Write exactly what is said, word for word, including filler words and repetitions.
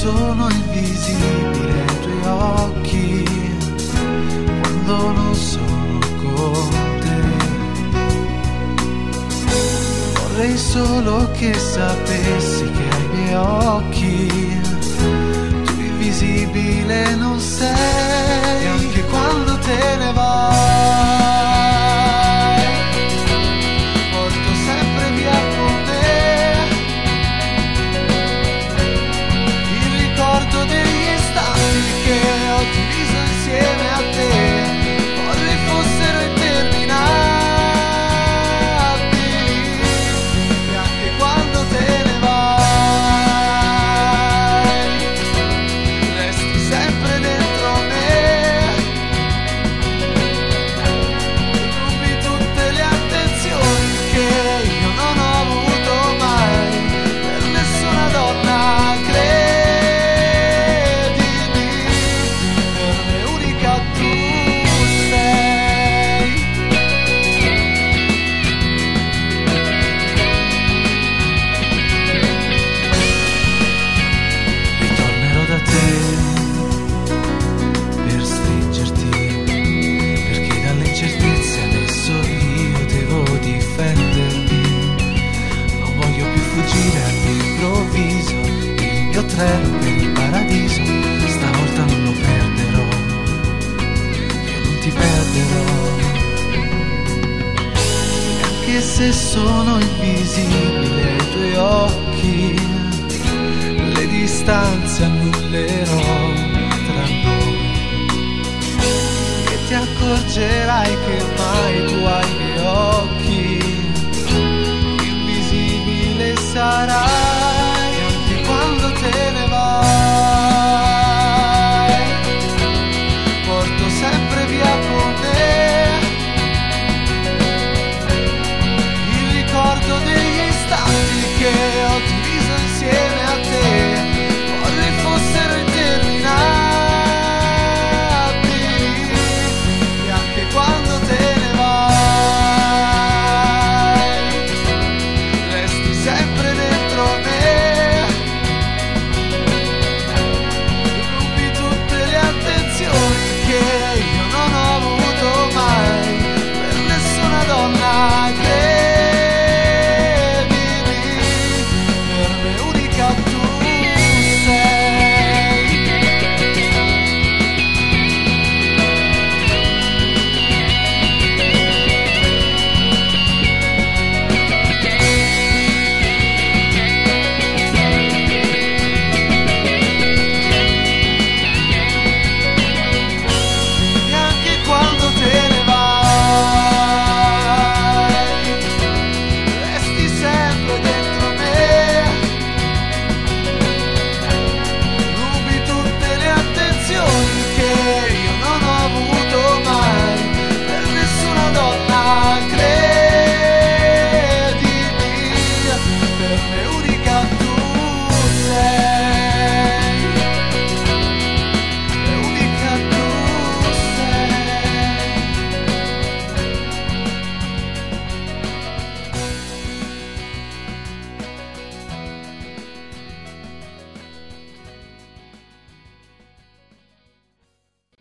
sono invisibile ai tuoi occhi quando non sono con te. Vorrei solo che sapessi che ai miei occhi tu invisibile non sei, e anche quando te ne vai porto sempre via con me il ricordo degli istanti che ho diviso insieme a te. Vorrei fossero interminabili, e anche quando te ne vai resti sempre dentro me. Rubi tutte le attenzioni che io non ho avuto mai per nessuna donna, credimi, per me unica tu sei. Ritornerò da te per stringerti, perché dalle incertezze adesso io devo difendermi. Non voglio più fuggire all'improvviso, il mio treno per il paradiso stavolta non lo perderò, io non ti perderò. E anche se sono invisibile ai tuoi occhi, le distanze